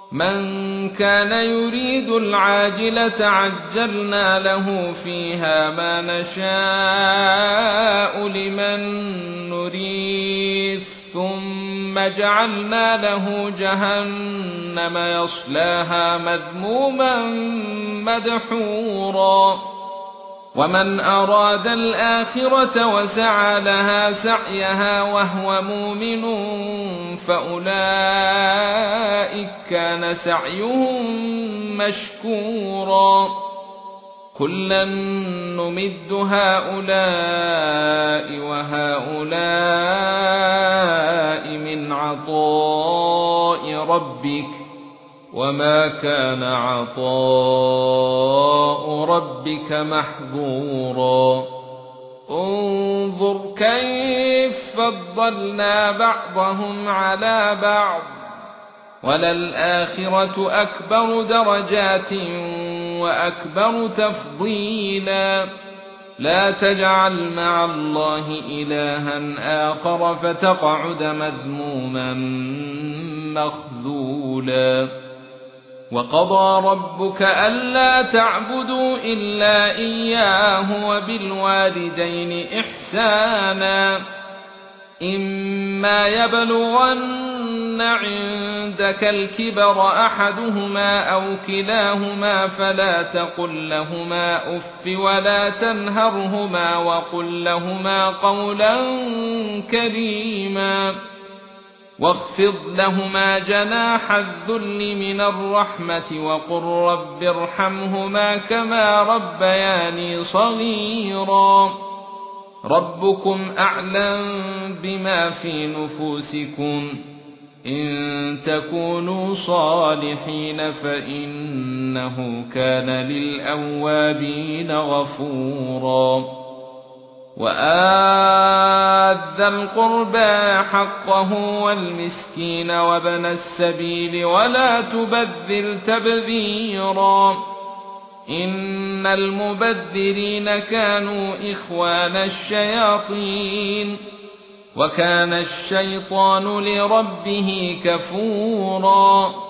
من كان يريد العاجلة عجلنا له فيها ما نشاء لمن نريد ثم جعلنا له جهنم يصلاها مذموما مدحورا ومن أراد الآخرة وسعى لها سعيها وهو مؤمن فأولئك كان سعيهم مشكورا كلا نمد هؤلاء وهؤلاء من عطاء ربك وما كان عطاء ربك محظورا انظر كيف فضلنا بعضهم على بعض وللآخرة أكبر درجات وأكبر تفضيلا لا تجعل مع الله إلها آخر فتقعد مذموما مخذولا وقضى ربك ألا تعبدوا إلا إياه وبالوالدين إحسانا إما يبلغن عندك الكبر أحدهما أو كلاهما فلا تقل لهما أف ولا تنهرهما وقل لهما قولا كريما واخفض لهما جناح الذل من الرحمة وقل رب ارحمهما كما ربياني صغيرا ربكم أعلم بما في نفوسكم إن تكونوا صالحين فإنه كان للأوابين غفورا وآت ذا القربى حقه والمسكين وابن السبيل ولا تبذر تبذيرا إن المبذرين كانوا إخوان الشياطين وكان الشيطان لربه كفورا